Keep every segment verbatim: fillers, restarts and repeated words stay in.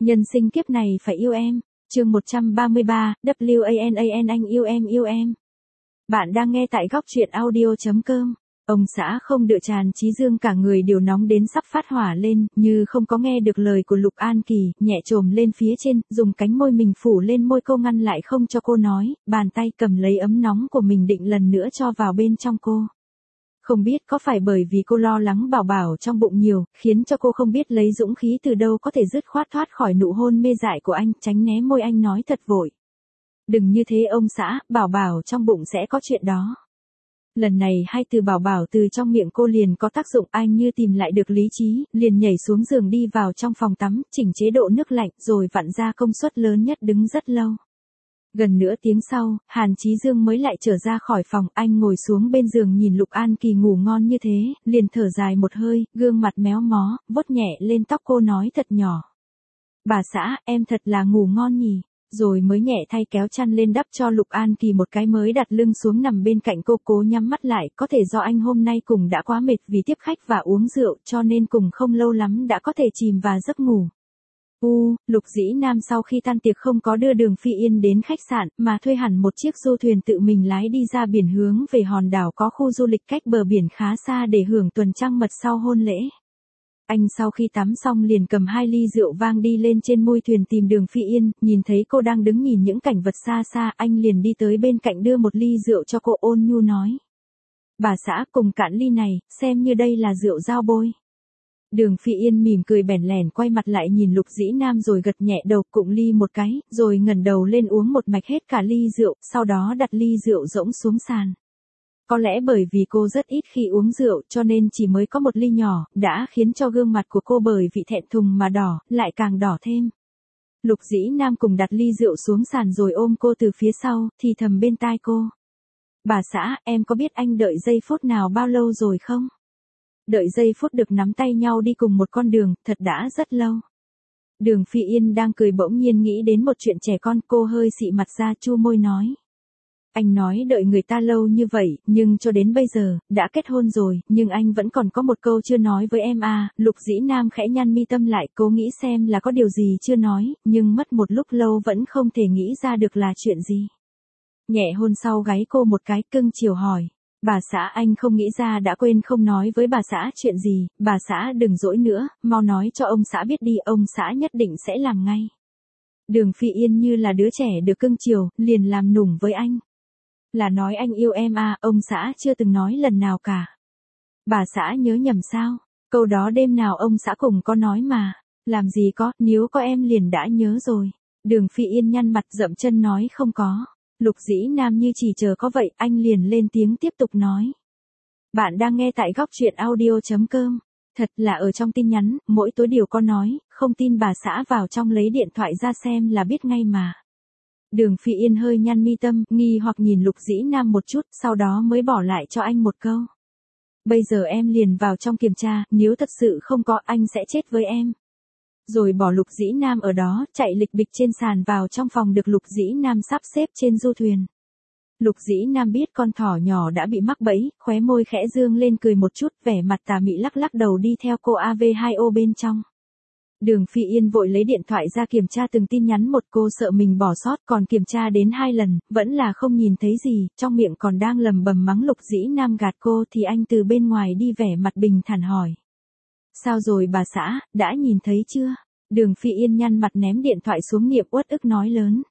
Nhân sinh kiếp này phải yêu em. Chương một trăm ba mươi ba, W A N A N anh yêu em yêu em. Bạn đang nghe tại góc truyện audio chấm com. Ông xã không đựa tràn Chí Dương cả người đều nóng đến sắp phát hỏa lên, như không có nghe được lời của Lục An Kỳ, nhẹ trồm lên phía trên, dùng cánh môi mình phủ lên môi cô ngăn lại không cho cô nói, bàn tay cầm lấy ấm nóng của mình định lần nữa cho vào bên trong cô. Không biết có phải bởi vì cô lo lắng bảo bảo trong bụng nhiều, khiến cho cô không biết lấy dũng khí từ đâu có thể dứt khoát thoát khỏi nụ hôn mê dại của anh, tránh né môi anh nói thật vội. Đừng như thế ông xã, bảo bảo trong bụng sẽ có chuyện đó. Lần này hai từ bảo bảo từ trong miệng cô liền có tác dụng, anh như tìm lại được lý trí, liền nhảy xuống giường đi vào trong phòng tắm, chỉnh chế độ nước lạnh rồi vặn ra công suất lớn nhất đứng rất lâu. Gần nửa tiếng sau, Hàn Chí Dương mới lại trở ra khỏi phòng, anh ngồi xuống bên giường nhìn Lục An Kỳ ngủ ngon như thế, liền thở dài một hơi, gương mặt méo mó, vuốt nhẹ lên tóc cô nói thật nhỏ. Bà xã, em thật là ngủ ngon nhỉ, rồi mới nhẹ thay kéo chăn lên đắp cho Lục An Kỳ một cái mới đặt lưng xuống nằm bên cạnh cô cố nhắm mắt lại, có thể do anh hôm nay cùng đã quá mệt vì tiếp khách và uống rượu cho nên cùng không lâu lắm đã có thể chìm vào giấc ngủ. U, Lục Dĩ Nam sau khi tan tiệc không có đưa Đường Phi Yên đến khách sạn, mà thuê hẳn một chiếc du thuyền tự mình lái đi ra biển hướng về hòn đảo có khu du lịch cách bờ biển khá xa để hưởng tuần trăng mật sau hôn lễ. Anh sau khi tắm xong liền cầm hai ly rượu vang đi lên trên mui thuyền tìm Đường Phi Yên, nhìn thấy cô đang đứng nhìn những cảnh vật xa xa, anh liền đi tới bên cạnh đưa một ly rượu cho cô ôn nhu nói. Bà xã cùng cạn ly này, xem như đây là rượu giao bôi. Đường Phi Yên mỉm cười bẽn lẽn quay mặt lại nhìn Lục Dĩ Nam rồi gật nhẹ đầu cụng ly một cái, rồi ngẩng đầu lên uống một mạch hết cả ly rượu, sau đó đặt ly rượu rỗng xuống sàn. Có lẽ bởi vì cô rất ít khi uống rượu cho nên chỉ mới có một ly nhỏ, đã khiến cho gương mặt của cô bởi vị thẹn thùng mà đỏ, lại càng đỏ thêm. Lục Dĩ Nam cùng đặt ly rượu xuống sàn rồi ôm cô từ phía sau, thì thầm bên tai cô. Bà xã, em có biết anh đợi giây phút nào bao lâu rồi không? Đợi giây phút được nắm tay nhau đi cùng một con đường, thật đã rất lâu. Đường Phi Yên đang cười bỗng nhiên nghĩ đến một chuyện trẻ con, cô hơi xị mặt ra chu môi nói. Anh nói đợi người ta lâu như vậy, nhưng cho đến bây giờ, đã kết hôn rồi, nhưng anh vẫn còn có một câu chưa nói với em à, Lục Dĩ Nam khẽ nhăn mi tâm lại, cố nghĩ xem là có điều gì chưa nói, nhưng mất một lúc lâu vẫn không thể nghĩ ra được là chuyện gì. Nhẹ hôn sau gáy cô một cái, cưng chiều hỏi. Bà xã anh không nghĩ ra đã quên không nói với bà xã chuyện gì, bà xã đừng dỗi nữa, mau nói cho ông xã biết đi, ông xã nhất định sẽ làm ngay. Đường Phi Yên như là đứa trẻ được cưng chiều, liền làm nũng với anh. Là nói anh yêu em à, ông xã chưa từng nói lần nào cả. Bà xã nhớ nhầm sao, câu đó đêm nào ông xã cùng có nói mà, làm gì có, nếu có em liền đã nhớ rồi. Đường Phi Yên nhăn mặt dậm chân nói không có. Lục Dĩ Nam như chỉ chờ có vậy, anh liền lên tiếng tiếp tục nói. Bạn đang nghe tại góc truyện audio chấm com. Thật là ở trong tin nhắn, mỗi tối điều có nói, không tin bà xã vào trong lấy điện thoại ra xem là biết ngay mà. Đường Phi Yên hơi nhăn mi tâm, nghi hoặc nhìn Lục Dĩ Nam một chút, sau đó mới bỏ lại cho anh một câu. Bây giờ em liền vào trong kiểm tra, nếu thật sự không có anh sẽ chết với em. Rồi bỏ Lục Dĩ Nam ở đó, chạy lịch bịch trên sàn vào trong phòng được Lục Dĩ Nam sắp xếp trên du thuyền. Lục Dĩ Nam biết con thỏ nhỏ đã bị mắc bẫy, khóe môi khẽ dương lên cười một chút, vẻ mặt tà mị lắc lắc đầu đi theo cô A V hai O bên trong. Đường Phi Yên vội lấy điện thoại ra kiểm tra từng tin nhắn một, cô sợ mình bỏ sót, còn kiểm tra đến hai lần, vẫn là không nhìn thấy gì, trong miệng còn đang lầm bầm mắng Lục Dĩ Nam gạt cô thì anh từ bên ngoài đi vẻ mặt bình thản hỏi. Sao rồi bà xã, đã nhìn thấy chưa? Đường Phi Yên nhăn mặt ném điện thoại xuống niệm uất ức nói lớn.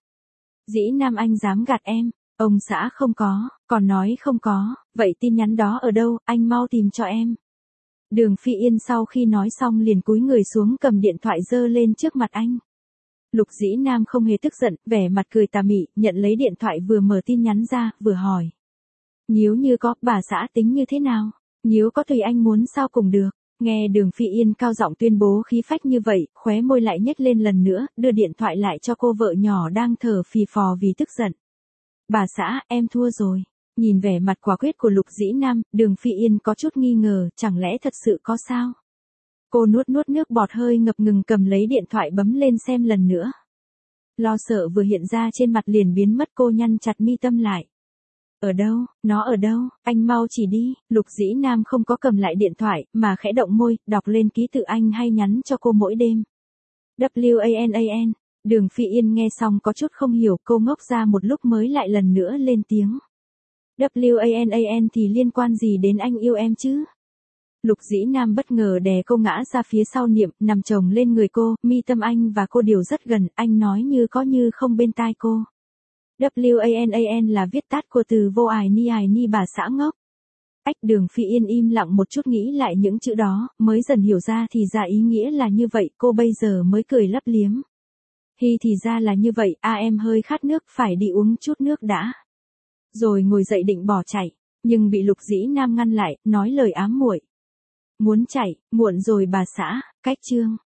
Dĩ Nam anh dám gạt em, ông xã không có, còn nói không có, vậy tin nhắn đó ở đâu, anh mau tìm cho em. Đường Phi Yên sau khi nói xong liền cúi người xuống cầm điện thoại giơ lên trước mặt anh. Lục Dĩ Nam không hề tức giận, vẻ mặt cười tà mị, nhận lấy điện thoại vừa mở tin nhắn ra, vừa hỏi. Nếu như có, bà xã tính như thế nào? Nếu có tùy anh muốn sao cùng được. Nghe Đường Phi Yên cao giọng tuyên bố khí phách như vậy, khóe môi lại nhếch lên lần nữa, đưa điện thoại lại cho cô vợ nhỏ đang thở phì phò vì tức giận. Bà xã, em thua rồi. Nhìn vẻ mặt quả quyết của Lục Dĩ Nam, Đường Phi Yên có chút nghi ngờ, chẳng lẽ thật sự có sao? Cô nuốt nuốt nước bọt hơi ngập ngừng cầm lấy điện thoại bấm lên xem lần nữa. Lo sợ vừa hiện ra trên mặt liền biến mất, cô nhăn chặt mi tâm lại. Ở đâu, nó ở đâu, anh mau chỉ đi. Lục Dĩ Nam không có cầm lại điện thoại, mà khẽ động môi, đọc lên ký tự anh hay nhắn cho cô mỗi đêm. W A N A N. Đường Phi Yên nghe xong có chút không hiểu, cô ngốc ra một lúc mới lại lần nữa lên tiếng. W A N A N thì liên quan gì đến anh yêu em chứ? Lục Dĩ Nam bất ngờ đè cô ngã ra phía sau niệm, nằm chồng lên người cô, mi tâm anh và cô đều rất gần, anh nói như có như không bên tai cô. W A N A N là viết tắt của từ vô ải ni ải ni bà xã ngốc. Ách, Đường Phi Yên im lặng một chút nghĩ lại những chữ đó, mới dần hiểu ra thì ra ý nghĩa là như vậy, cô bây giờ mới cười lấp liếm. Hi thì ra là như vậy, à em hơi khát nước, phải đi uống chút nước đã. Rồi ngồi dậy định bỏ chạy, nhưng bị Lục Dĩ Nam ngăn lại, nói lời ám muội. Muốn chạy, muộn rồi bà xã, cách chương.